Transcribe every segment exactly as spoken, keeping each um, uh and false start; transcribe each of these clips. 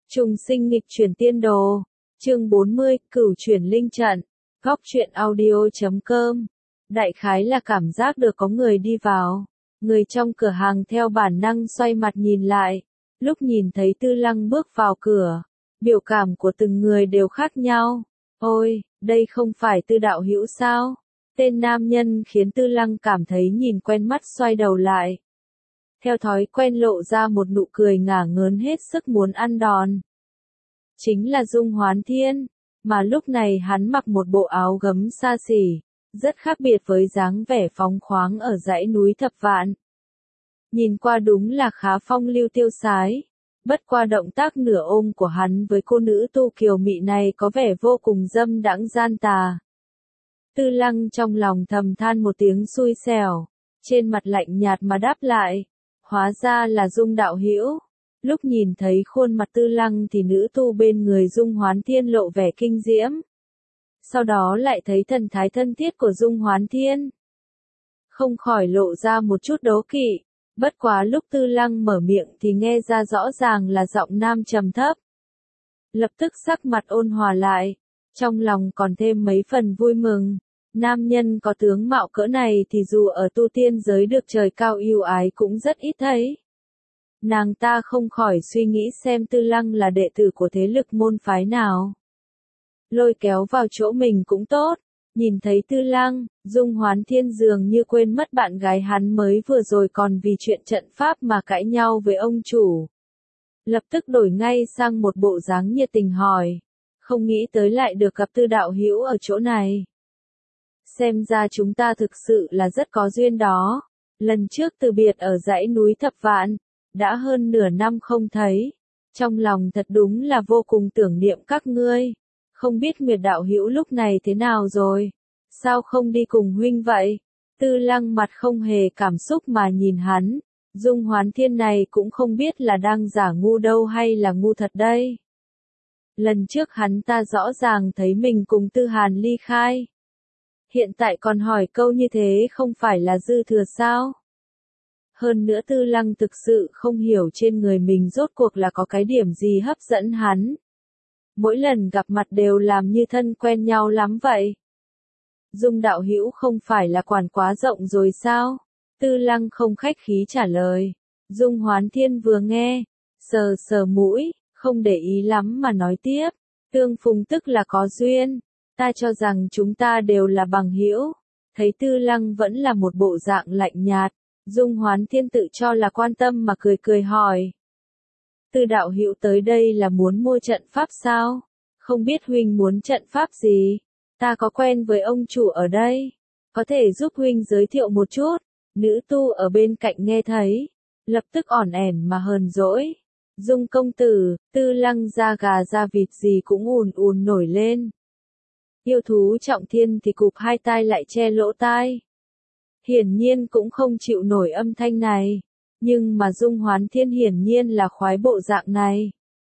Trùng sinh nghịch chuyển tiên đồ. Chương bốn mươi, Cửu chuyển linh trận. Góc truyện audio chấm com. Đại khái là cảm giác được có người đi vào. Người trong cửa hàng theo bản năng xoay mặt nhìn lại. Lúc nhìn thấy Tư Lăng bước vào cửa, biểu cảm của từng người đều khác nhau. Ôi, đây không phải Tư đạo hữu sao? Tên nam nhân khiến Tư Lăng cảm thấy nhìn quen mắt, xoay đầu lại. Theo thói quen lộ ra một nụ cười ngả ngớn hết sức muốn ăn đòn. Chính là Dung Hoán Thiên, mà lúc này hắn mặc một bộ áo gấm xa xỉ, rất khác biệt với dáng vẻ phóng khoáng ở dãy núi Thập Vạn. Nhìn qua đúng là khá phong lưu tiêu sái, bất qua động tác nửa ôm của hắn với cô nữ tu kiều mị này có vẻ vô cùng dâm đãng gian tà. Tư Lăng trong lòng thầm than một tiếng xui xẻo, trên mặt lạnh nhạt mà đáp lại, hóa ra là Dung đạo hữu. Lúc nhìn thấy khuôn mặt Tư Lăng thì nữ tu bên người Dung Hoán Thiên lộ vẻ kinh diễm. Sau đó lại thấy thần thái thân thiết của Dung Hoán Thiên, không khỏi lộ ra một chút đố kỵ. Bất quá lúc Tư Lăng mở miệng thì nghe ra rõ ràng là giọng nam trầm thấp. Lập tức sắc mặt ôn hòa lại, trong lòng còn thêm mấy phần vui mừng. Nam nhân có tướng mạo cỡ này thì dù ở tu tiên giới được trời cao yêu ái cũng rất ít thấy. Nàng ta không khỏi suy nghĩ xem Tư Lăng là đệ tử của thế lực môn phái nào. Lôi kéo vào chỗ mình cũng tốt. Nhìn thấy Tư Lăng, Dung Hoán Thiên dường như quên mất bạn gái hắn mới vừa rồi còn vì chuyện trận pháp mà cãi nhau với ông chủ. Lập tức đổi ngay sang một bộ dáng nhiệt tình hỏi, không nghĩ tới lại được gặp Tư đạo hữu ở chỗ này. Xem ra chúng ta thực sự là rất có duyên đó. Lần trước từ biệt ở dãy núi Thập Vạn, đã hơn nửa năm không thấy. Trong lòng thật đúng là vô cùng tưởng niệm các ngươi. Không biết Nguyệt đạo hữu lúc này thế nào rồi? Sao không đi cùng huynh vậy? Tư Lăng mặt không hề cảm xúc mà nhìn hắn. Dung Hoán Thiên này cũng không biết là đang giả ngu đâu hay là ngu thật đây. Lần trước hắn ta rõ ràng thấy mình cùng Tư Hàn ly khai. Hiện tại còn hỏi câu như thế không phải là dư thừa sao? Hơn nữa Tư Lăng thực sự không hiểu trên người mình rốt cuộc là có cái điểm gì hấp dẫn hắn. Mỗi lần gặp mặt đều làm như thân quen nhau lắm vậy. Dung đạo hữu không phải là quản quá rộng rồi sao? Tư Lăng không khách khí trả lời. Dung Hoán Thiên vừa nghe, sờ sờ mũi, không để ý lắm mà nói tiếp. Tương phùng tức là có duyên. Ta cho rằng chúng ta đều là bằng hữu. Thấy Tư Lăng vẫn là một bộ dạng lạnh nhạt, Dung Hoán Thiên tự cho là quan tâm mà cười cười hỏi. Tư đạo hữu tới đây là muốn mua trận pháp sao? Không biết huynh muốn trận pháp gì? Ta có quen với ông chủ ở đây, có thể giúp huynh giới thiệu một chút. Nữ tu ở bên cạnh nghe thấy, lập tức ỏn ẻn mà hờn dỗi. Dung công tử, Tư Lăng da gà da vịt gì cũng ùn ùn nổi lên. Yêu thú trọng thiên thì cụp hai tai lại che lỗ tai. Hiển nhiên cũng không chịu nổi âm thanh này. Nhưng mà Dung Hoán Thiên hiển nhiên là khoái bộ dạng này.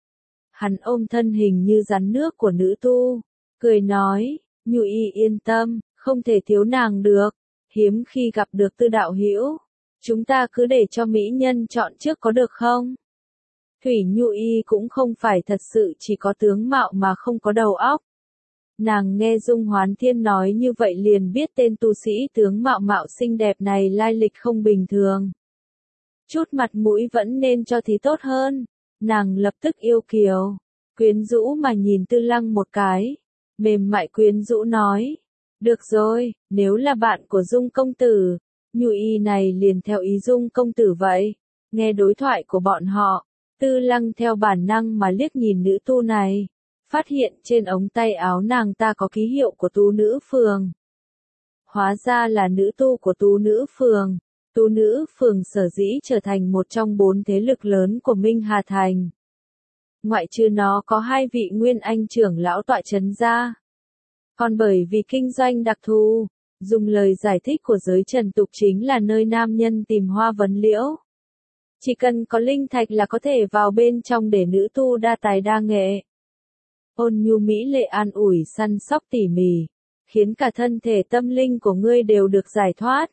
Hắn ôm thân hình như rắn nước của nữ tu, cười nói, Nhu y yên tâm, không thể thiếu nàng được. Hiếm khi gặp được Tư đạo hữu, chúng ta cứ để cho mỹ nhân chọn trước có được không? Thủy Nhu y cũng không phải thật sự chỉ có tướng mạo mà không có đầu óc. Nàng nghe Dung Hoán Thiên nói như vậy liền biết tên tu sĩ tướng mạo mạo xinh đẹp này lai lịch không bình thường. Chút mặt mũi vẫn nên cho thì tốt hơn. Nàng lập tức yêu kiều, quyến rũ mà nhìn Tư Lăng một cái, mềm mại quyến rũ nói, được rồi, nếu là bạn của Dung công tử, Nhu y này liền theo ý Dung công tử vậy. Nghe đối thoại của bọn họ, Tư Lăng theo bản năng mà liếc nhìn nữ tu này, phát hiện trên ống tay áo nàng ta có ký hiệu của tu nữ phường. Hóa ra là nữ tu của tu nữ phường. Tu nữ phường sở dĩ trở thành một trong bốn thế lực lớn của Minh Hà Thành. Ngoại trừ nó có hai vị nguyên anh trưởng lão tọa chấn ra. Còn bởi vì kinh doanh đặc thù, dùng lời giải thích của giới trần tục chính là nơi nam nhân tìm hoa vấn liễu. Chỉ cần có linh thạch là có thể vào bên trong để nữ tu đa tài đa nghệ. Ôn nhu mỹ lệ an ủi săn sóc tỉ mỉ, khiến cả thân thể tâm linh của ngươi đều được giải thoát.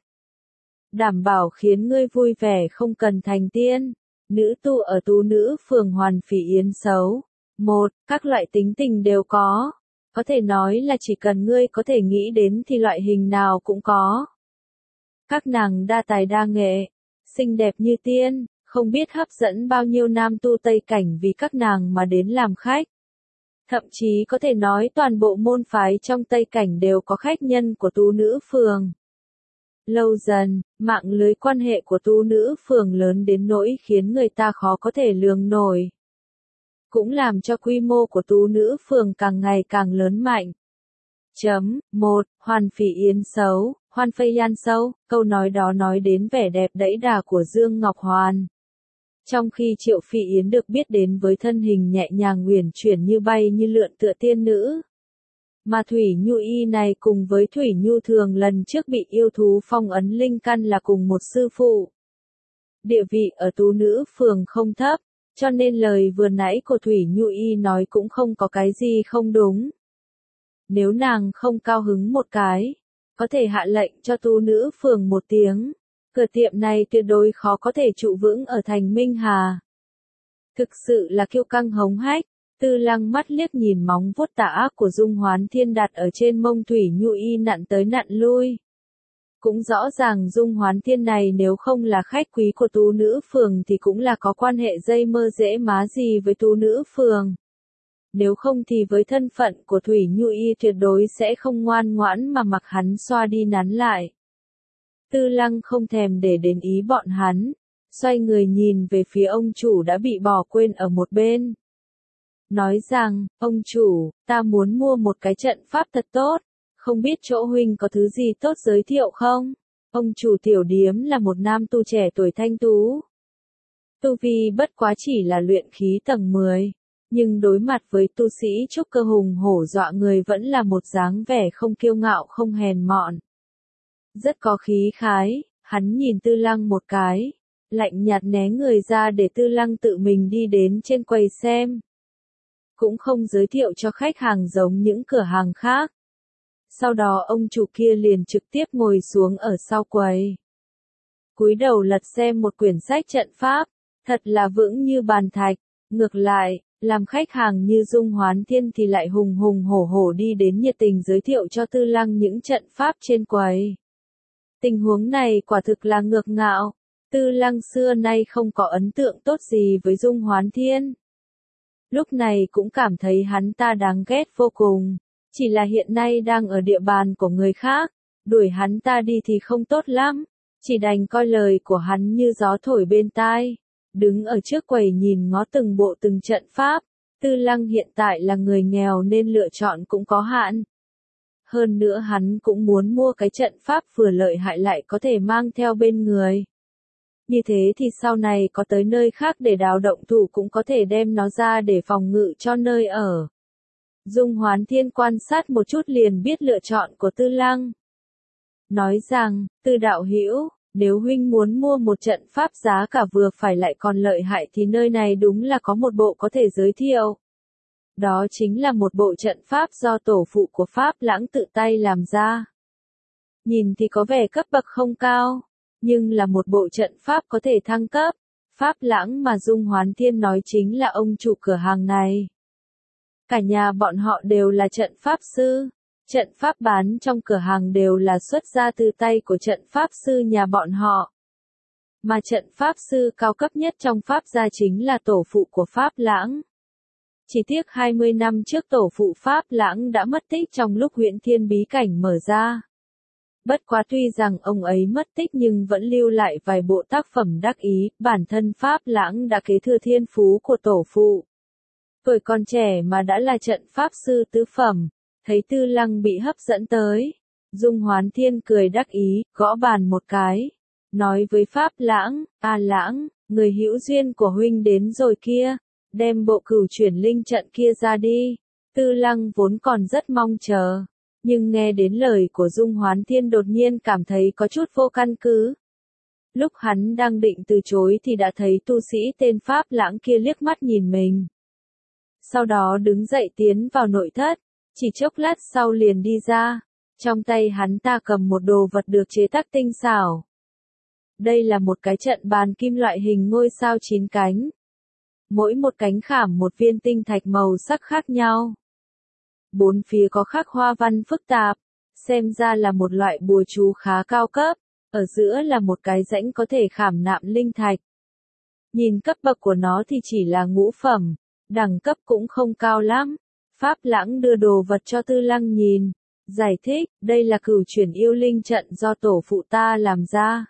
Đảm bảo khiến ngươi vui vẻ không cần thành tiên. Nữ tu ở tu nữ phường hoàn phỉ yến xấu, Một, các loại tính tình đều có. Có thể nói là chỉ cần ngươi có thể nghĩ đến thì loại hình nào cũng có. Các nàng đa tài đa nghệ, xinh đẹp như tiên, không biết hấp dẫn bao nhiêu nam tu Tây Cảnh vì các nàng mà đến làm khách. Thậm chí có thể nói toàn bộ môn phái trong Tây Cảnh đều có khách nhân của tu nữ phường. Lâu dần, mạng lưới quan hệ của tu nữ phường lớn đến nỗi khiến người ta khó có thể lường nổi. Cũng làm cho quy mô của tu nữ phường càng ngày càng lớn mạnh. Chấm, một, Hoàn Phỉ Yến xấu, Hoan Phây Yan xấu, câu nói đó nói đến vẻ đẹp đẫy đà của Dương Ngọc Hoàn. Trong khi Triệu Phỉ Yến được biết đến với thân hình nhẹ nhàng uyển chuyển như bay như lượn tựa tiên nữ. Mà Thủy Nhu Y này cùng với Thủy Nhu Thường lần trước bị yêu thú phong ấn linh căn là cùng một sư phụ. Địa vị ở tu nữ phường không thấp, cho nên lời vừa nãy của Thủy Nhu Y nói cũng không có cái gì không đúng. Nếu nàng không cao hứng một cái, có thể hạ lệnh cho tu nữ phường một tiếng, cửa tiệm này tuyệt đối khó có thể trụ vững ở thành Minh Hà. Thực sự là kiêu căng hống hách. Tư Lăng mắt liếc nhìn móng vuốt tà ác của Dung Hoán Thiên đặt ở trên mông Thủy Nhu Y nặn tới nặn lui. Cũng rõ ràng Dung Hoán Thiên này nếu không là khách quý của tu nữ phường thì cũng là có quan hệ dây mơ dễ má gì với tu nữ phường. Nếu không thì với thân phận của Thủy Nhu Y tuyệt đối sẽ không ngoan ngoãn mà mặc hắn xoa đi nắn lại. Tư Lăng không thèm để đến ý bọn hắn, xoay người nhìn về phía ông chủ đã bị bỏ quên ở một bên. Nói rằng, ông chủ, ta muốn mua một cái trận pháp thật tốt, không biết chỗ huynh có thứ gì tốt giới thiệu không? Ông chủ tiểu điếm là một nam tu trẻ tuổi thanh tú. Tu vi bất quá chỉ là luyện khí tầng mười, nhưng đối mặt với tu sĩ trúc cơ hùng hổ dọa người vẫn là một dáng vẻ không kiêu ngạo không hèn mọn. Rất có khí khái, hắn nhìn Tư Lăng một cái, lạnh nhạt né người ra để Tư Lăng tự mình đi đến trên quầy xem. Cũng không giới thiệu cho khách hàng giống những cửa hàng khác. Sau đó ông chủ kia liền trực tiếp ngồi xuống ở sau quầy. Cúi đầu lật xem một quyển sách trận pháp, thật là vững như bàn thạch. Ngược lại, làm khách hàng như Dung Hoán Thiên thì lại hùng hùng hổ hổ đi đến nhiệt tình giới thiệu cho Tư Lăng những trận pháp trên quầy. Tình huống này quả thực là ngược ngạo. Tư Lăng xưa nay không có ấn tượng tốt gì với Dung Hoán Thiên. Lúc này cũng cảm thấy hắn ta đáng ghét vô cùng. Chỉ là hiện nay đang ở địa bàn của người khác, đuổi hắn ta đi thì không tốt lắm. Chỉ đành coi lời của hắn như gió thổi bên tai. Đứng ở trước quầy nhìn ngó từng bộ từng trận pháp. Tư Lăng hiện tại là người nghèo nên lựa chọn cũng có hạn. Hơn nữa hắn cũng muốn mua cái trận pháp vừa lợi hại lại có thể mang theo bên người. Như thế thì sau này có tới nơi khác để đào động thủ cũng có thể đem nó ra để phòng ngự cho nơi ở. Dung Hoán Thiên quan sát một chút liền biết lựa chọn của Tư Lăng. Nói rằng, Tư đạo hữu, nếu huynh muốn mua một trận pháp giá cả vừa phải lại còn lợi hại thì nơi này đúng là có một bộ có thể giới thiệu. Đó chính là một bộ trận pháp do tổ phụ của Pháp Lãng tự tay làm ra. Nhìn thì có vẻ cấp bậc không cao, nhưng là một bộ trận pháp có thể thăng cấp. Pháp Lãng mà Dung Hoán Thiên nói chính là ông chủ cửa hàng này. Cả nhà bọn họ đều là trận pháp sư. Trận pháp bán trong cửa hàng đều là xuất ra từ tay của trận pháp sư nhà bọn họ. Mà trận pháp sư cao cấp nhất trong Pháp gia chính là tổ phụ của Pháp Lãng. Chỉ tiếc hai mươi năm trước tổ phụ Pháp Lãng đã mất tích trong lúc Huyễn Thiên bí cảnh mở ra. Bất quá tuy rằng ông ấy mất tích nhưng vẫn lưu lại vài bộ tác phẩm đắc ý, bản thân Pháp Lãng đã kế thừa thiên phú của tổ phụ. Tuổi còn trẻ mà đã là trận pháp sư tứ phẩm, thấy Tư Lăng bị hấp dẫn tới. Dung Hoán Thiên cười đắc ý, gõ bàn một cái. Nói với Pháp Lãng, a Lãng, người hữu duyên của huynh đến rồi kia, đem bộ cửu chuyển linh trận kia ra đi. Tư Lăng vốn còn rất mong chờ. Nhưng nghe đến lời của Dung Hoán Thiên đột nhiên cảm thấy có chút vô căn cứ. Lúc hắn đang định từ chối thì đã thấy tu sĩ tên Pháp Lãng kia liếc mắt nhìn mình. Sau đó đứng dậy tiến vào nội thất, chỉ chốc lát sau liền đi ra. Trong tay hắn ta cầm một đồ vật được chế tác tinh xảo. Đây là một cái trận bàn kim loại hình ngôi sao chín cánh. mỗi một cánh khảm một viên tinh thạch màu sắc khác nhau. Bốn phía có khắc hoa văn phức tạp, xem ra là một loại bùa chú khá cao cấp, ở giữa là một cái rãnh có thể khảm nạm linh thạch. Nhìn cấp bậc của nó thì chỉ là ngũ phẩm, đẳng cấp cũng không cao lắm. Pháp Lãng đưa đồ vật cho Tư Lăng nhìn, giải thích, đây là cửu chuyển yêu linh trận do tổ phụ ta làm ra.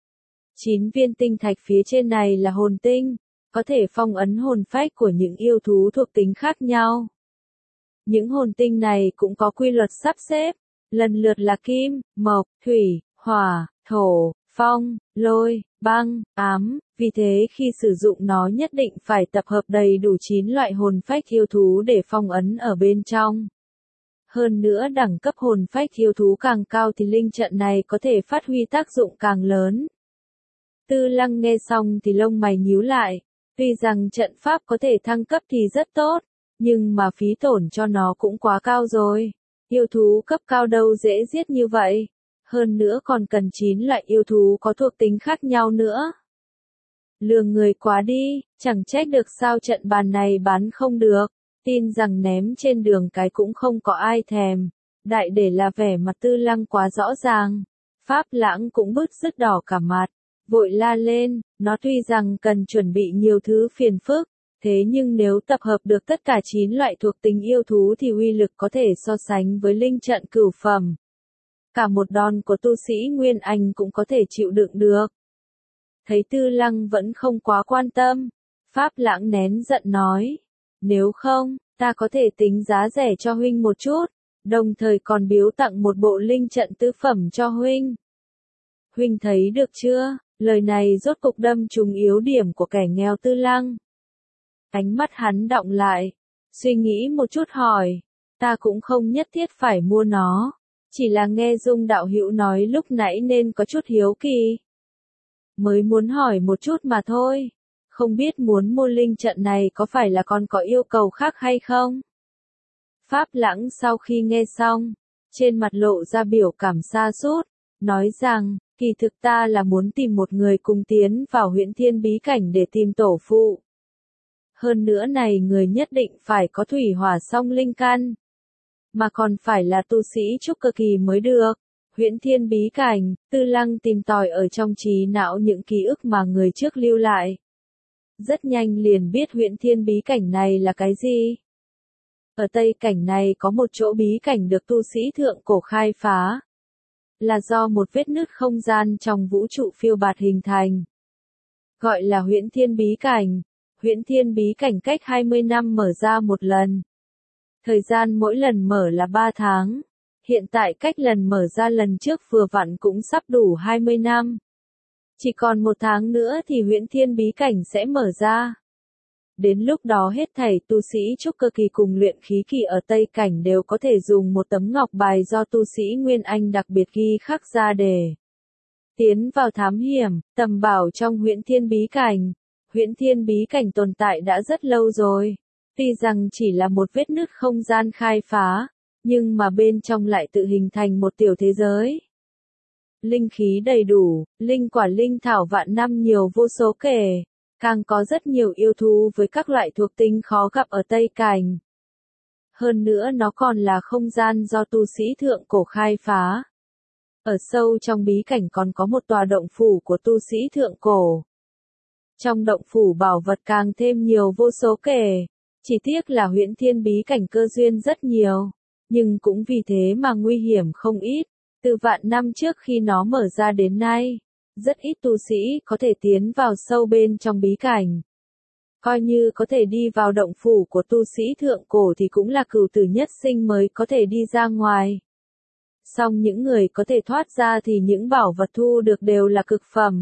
Chín viên tinh thạch phía trên này là hồn tinh, có thể phong ấn hồn phách của những yêu thú thuộc tính khác nhau. Những hồn tinh này cũng có quy luật sắp xếp, lần lượt là kim, mộc, thủy, hỏa, thổ, phong, lôi, băng, ám, vì thế khi sử dụng nó nhất định phải tập hợp đầy đủ chín loại hồn phách yêu thú để phong ấn ở bên trong. Hơn nữa đẳng cấp hồn phách yêu thú càng cao thì linh trận này có thể phát huy tác dụng càng lớn. Tư Lăng nghe xong thì lông mày nhíu lại, tuy rằng trận pháp có thể thăng cấp thì rất tốt, nhưng mà phí tổn cho nó cũng quá cao rồi. Yêu thú cấp cao đâu dễ giết như vậy. Hơn nữa còn cần chín loại yêu thú có thuộc tính khác nhau nữa. Lường người quá đi, chẳng trách được sao trận bàn này bán không được, tin rằng ném trên đường cái cũng không có ai thèm. Đại để là vẻ mặt Tư Lăng quá rõ ràng. Pháp Lãng cũng bứt rứt đỏ cả mặt, vội la lên, nó tuy rằng cần chuẩn bị nhiều thứ phiền phức, thế nhưng nếu tập hợp được tất cả chín loại thuộc tính yêu thú thì uy lực có thể so sánh với linh trận cửu phẩm. Cả một đòn của tu sĩ Nguyên Anh cũng có thể chịu đựng được. Thấy Tư Lăng vẫn không quá quan tâm, Pháp Lãng nén giận nói, nếu không, ta có thể tính giá rẻ cho huynh một chút, đồng thời còn biếu tặng một bộ linh trận tứ phẩm cho huynh. Huynh thấy được chưa, lời này rốt cục đâm trúng yếu điểm của kẻ nghèo Tư Lăng. Ánh mắt hắn đọng lại, suy nghĩ một chút hỏi, ta cũng không nhất thiết phải mua nó, chỉ là nghe Dung đạo hữu nói lúc nãy nên có chút hiếu kỳ. Mới muốn hỏi một chút mà thôi, không biết muốn mua linh trận này có phải là còn có yêu cầu khác hay không? Pháp Lãng sau khi nghe xong, trên mặt lộ ra biểu cảm sa sút, nói rằng, kỳ thực ta là muốn tìm một người cùng tiến vào Huyễn Thiên bí cảnh để tìm tổ phụ. Hơn nữa này người nhất định phải có thủy hỏa song linh căn, mà còn phải là tu sĩ trúc cơ kỳ mới được. Huyễn Thiên bí cảnh, Tư Lăng tìm tòi ở trong trí não những ký ức mà người trước lưu lại. Rất nhanh liền biết Huyễn Thiên bí cảnh này là cái gì. Ở Tây cảnh này có một chỗ bí cảnh được tu sĩ thượng cổ khai phá. Là do một vết nứt không gian trong vũ trụ phiêu bạt hình thành. Gọi là Huyễn Thiên bí cảnh. Huyễn Thiên bí cảnh cách hai mươi năm mở ra một lần. Thời gian mỗi lần mở là ba tháng. Hiện tại cách lần mở ra lần trước vừa vặn cũng sắp đủ hai mươi năm. Chỉ còn một tháng nữa thì Huyễn Thiên bí cảnh sẽ mở ra. Đến lúc đó hết thảy tu sĩ trúc cơ kỳ cùng luyện khí kỳ ở Tây cảnh đều có thể dùng một tấm ngọc bài do tu sĩ Nguyên Anh đặc biệt ghi khắc ra để tiến vào thám hiểm, tầm bảo trong Huyễn Thiên bí cảnh. Huyễn Thiên bí cảnh tồn tại đã rất lâu rồi. Tuy rằng chỉ là một vết nứt không gian khai phá, nhưng mà bên trong lại tự hình thành một tiểu thế giới. Linh khí đầy đủ, linh quả linh thảo vạn năm nhiều vô số kể, càng có rất nhiều yêu thú với các loại thuộc tính khó gặp ở Tây cảnh. Hơn nữa nó còn là không gian do tu sĩ thượng cổ khai phá. Ở sâu trong bí cảnh còn có một tòa động phủ của tu sĩ thượng cổ. Trong động phủ bảo vật càng thêm nhiều vô số kể, chỉ tiếc là Huyễn Thiên bí cảnh cơ duyên rất nhiều, nhưng cũng vì thế mà nguy hiểm không ít. Từ vạn năm trước khi nó mở ra đến nay, rất ít tu sĩ có thể tiến vào sâu bên trong bí cảnh. Coi như có thể đi vào động phủ của tu sĩ thượng cổ thì cũng là cửu tử nhất sinh mới có thể đi ra ngoài. Song những người có thể thoát ra thì những bảo vật thu được đều là cực phẩm.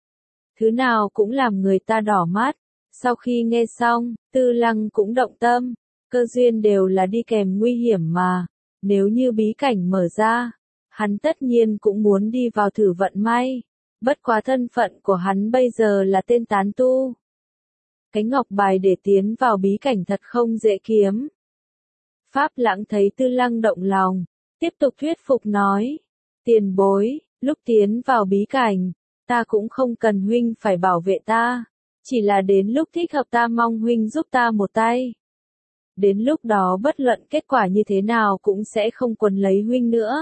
Thứ nào cũng làm người ta đỏ mắt. Sau khi nghe xong, Tư Lăng cũng động tâm. Cơ duyên đều là đi kèm nguy hiểm mà. Nếu như bí cảnh mở ra, hắn tất nhiên cũng muốn đi vào thử vận may. Bất quá thân phận của hắn bây giờ là tên tán tu. Cái ngọc bài để tiến vào bí cảnh thật không dễ kiếm. Pháp Lãng thấy Tư Lăng động lòng, tiếp tục thuyết phục nói. Tiền bối, lúc tiến vào bí cảnh, ta cũng không cần huynh phải bảo vệ ta. Chỉ là đến lúc thích hợp ta mong huynh giúp ta một tay. Đến lúc đó bất luận kết quả như thế nào cũng sẽ không quấn lấy huynh nữa.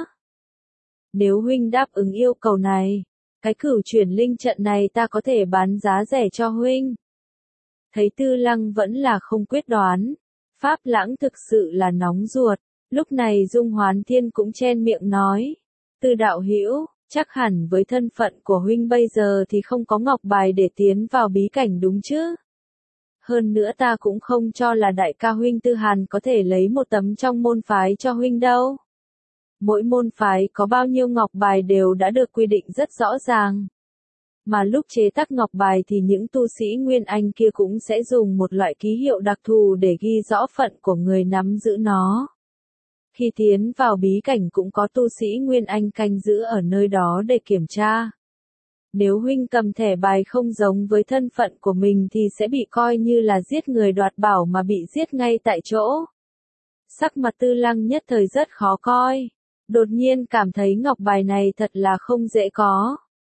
Nếu huynh đáp ứng yêu cầu này, cái cửu chuyển linh trận này ta có thể bán giá rẻ cho huynh. Thấy Tư Lăng vẫn là không quyết đoán, Pháp Lãng thực sự là nóng ruột, lúc này Dung Hoán Thiên cũng chen miệng nói, Tư đạo hữu, chắc hẳn với thân phận của huynh bây giờ thì không có ngọc bài để tiến vào bí cảnh đúng chứ? Hơn nữa ta cũng không cho là đại ca huynh Tư Hàn có thể lấy một tấm trong môn phái cho huynh đâu. Mỗi môn phái có bao nhiêu ngọc bài đều đã được quy định rất rõ ràng. Mà lúc chế tác ngọc bài thì những tu sĩ Nguyên Anh kia cũng sẽ dùng một loại ký hiệu đặc thù để ghi rõ phận của người nắm giữ nó. Khi tiến vào bí cảnh cũng có tu sĩ Nguyên Anh canh giữ ở nơi đó để kiểm tra. Nếu huynh cầm thẻ bài không giống với thân phận của mình thì sẽ bị coi như là giết người đoạt bảo mà bị giết ngay tại chỗ. Sắc mặt Tư Lăng nhất thời rất khó coi. Đột nhiên cảm thấy ngọc bài này thật là không dễ có.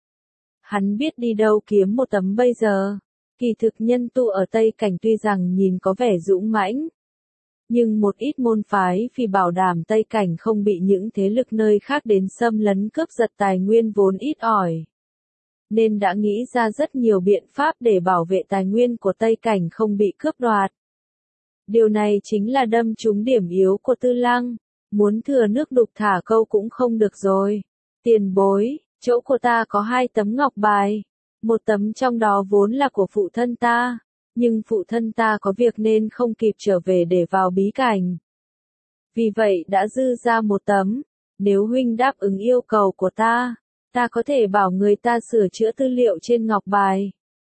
Hắn biết đi đâu kiếm một tấm bây giờ. Kỳ thực nhân tu ở Tây Cảnh tuy rằng nhìn có vẻ dũng mãnh. Nhưng một ít môn phái vì bảo đảm Tây Cảnh không bị những thế lực nơi khác đến xâm lấn cướp giật tài nguyên vốn ít ỏi. Nên đã nghĩ ra rất nhiều biện pháp để bảo vệ tài nguyên của Tây Cảnh không bị cướp đoạt. Điều này chính là đâm trúng điểm yếu của Tư Lăng. Muốn thừa nước đục thả câu cũng không được rồi. Tiền bối, chỗ của ta có hai tấm ngọc bài. Một tấm trong đó vốn là của phụ thân ta. Nhưng phụ thân ta có việc nên không kịp trở về để vào bí cảnh. Vì vậy đã dư ra một tấm. Nếu huynh đáp ứng yêu cầu của ta, ta có thể bảo người ta sửa chữa tư liệu trên ngọc bài.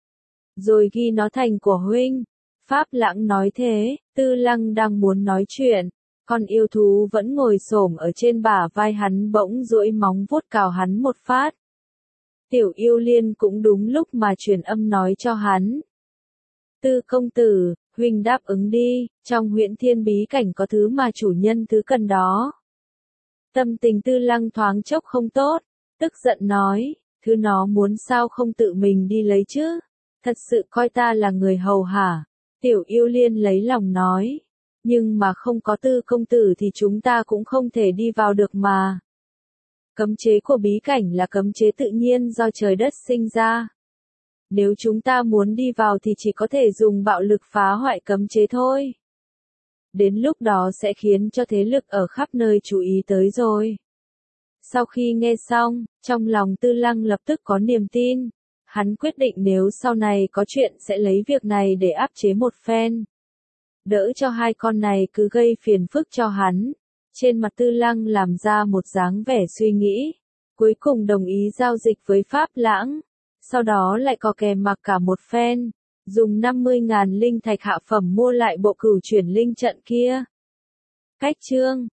Rồi ghi nó thành của huynh. Pháp Lãng nói thế, Tư Lăng đang muốn nói chuyện. Con yêu thú vẫn ngồi xổm ở trên bả vai hắn bỗng duỗi móng vuốt cào hắn một phát. Tiểu Yêu Liên cũng đúng lúc mà truyền âm nói cho hắn. Tư công tử, huynh đáp ứng đi, trong Huyễn Thiên bí cảnh có thứ mà chủ nhân thứ cần đó. Tâm tình Tư Lăng thoáng chốc không tốt, tức giận nói, thứ nó muốn sao không tự mình đi lấy chứ, thật sự coi ta là người hầu hả? Tiểu Yêu Liên lấy lòng nói. Nhưng mà không có Tư công tử thì chúng ta cũng không thể đi vào được mà. Cấm chế của bí cảnh là cấm chế tự nhiên do trời đất sinh ra. Nếu chúng ta muốn đi vào thì chỉ có thể dùng bạo lực phá hoại cấm chế thôi. Đến lúc đó sẽ khiến cho thế lực ở khắp nơi chú ý tới rồi. Sau khi nghe xong, trong lòng Tư Lăng lập tức có niềm tin. Hắn quyết định nếu sau này có chuyện sẽ lấy việc này để áp chế một phen. Đỡ cho hai con này cứ gây phiền phức cho hắn. Trên mặt Tư Lăng làm ra một dáng vẻ suy nghĩ. Cuối cùng đồng ý giao dịch với Pháp Lãng. Sau đó lại có kèm mặc cả một phen. Dùng năm mươi ngàn linh thạch hạ phẩm mua lại bộ cửu chuyển linh trận kia. Cách chương